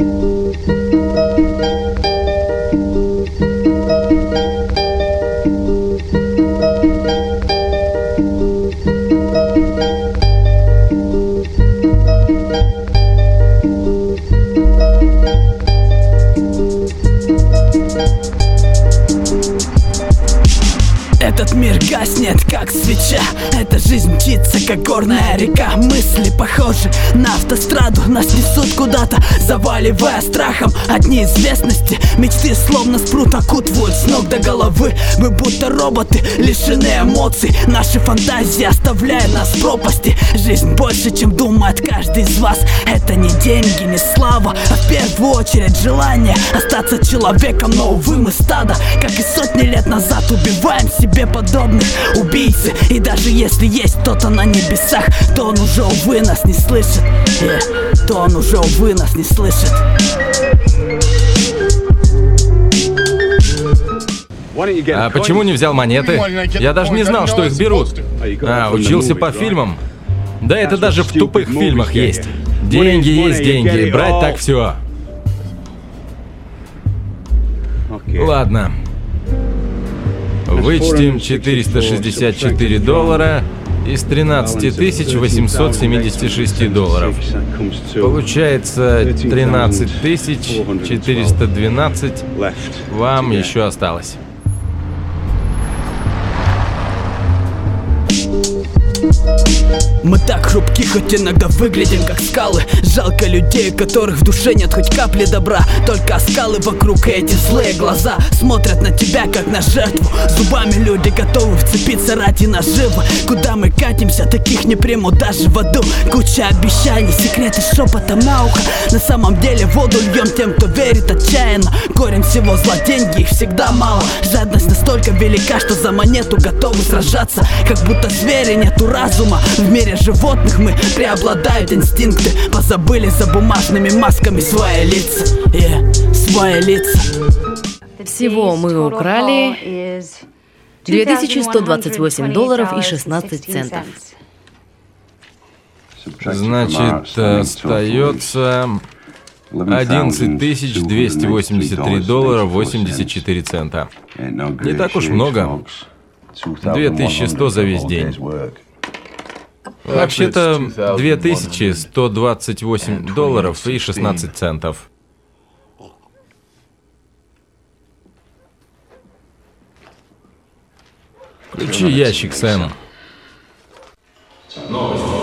Этот мир гаснет, как свеча. Эта жизнь мчится, как горная река. Мысли похожи на автостраду, нас несут куда-то, заваливая страхом от неизвестности. Мечты словно спрут окутывают с ног до головы. Мы будто роботы, лишены эмоций. Наши фантазии оставляют нас в пропасти. Жизнь больше, чем думает каждый из вас. Это не деньги, не слава, а в первую очередь желание остаться человеком. Но увы, мы стадо, как и сотни лет назад, убиваем себе подобных убийцы. И даже если есть кто-то на небесах, то он уже, увы, нас не слышит. То он уже, увы, нас не слышит. А почему не взял монеты? Я даже не знал, что их берут. Учился по фильмам. Да это даже в тупых фильмах есть. Деньги есть деньги, брать так все. Ладно. Вычтем $464 из 13 876 долларов. Получается 13 412 вам еще осталось. Мы так хрупки, хоть иногда выглядим как скалы. Жалко людей, у которых в душе нет хоть капли добра. Только скалы вокруг, и эти злые глаза смотрят на тебя, как на жертву. Зубами люди готовы вцепиться ради наживы. Куда мы катимся, таких не примут даже в аду. Куча обещаний, секреты шепотом на ухо. На самом деле воду льем тем, кто верит отчаянно. Корень всего зла, деньги, их всегда мало. Жадность настолько велика, что за монету готовы сражаться. Как будто звери, нету разума. В мире животных мы преобладают инстинкты. Позабыли за бумажными масками свои лица. Свои лица. Всего мы украли $2128.16. Значит, остается $11 283.84. Не так уж много. 2100 за весь день. Вообще-то $2128.16. Включи ящик, Сэм. Новости.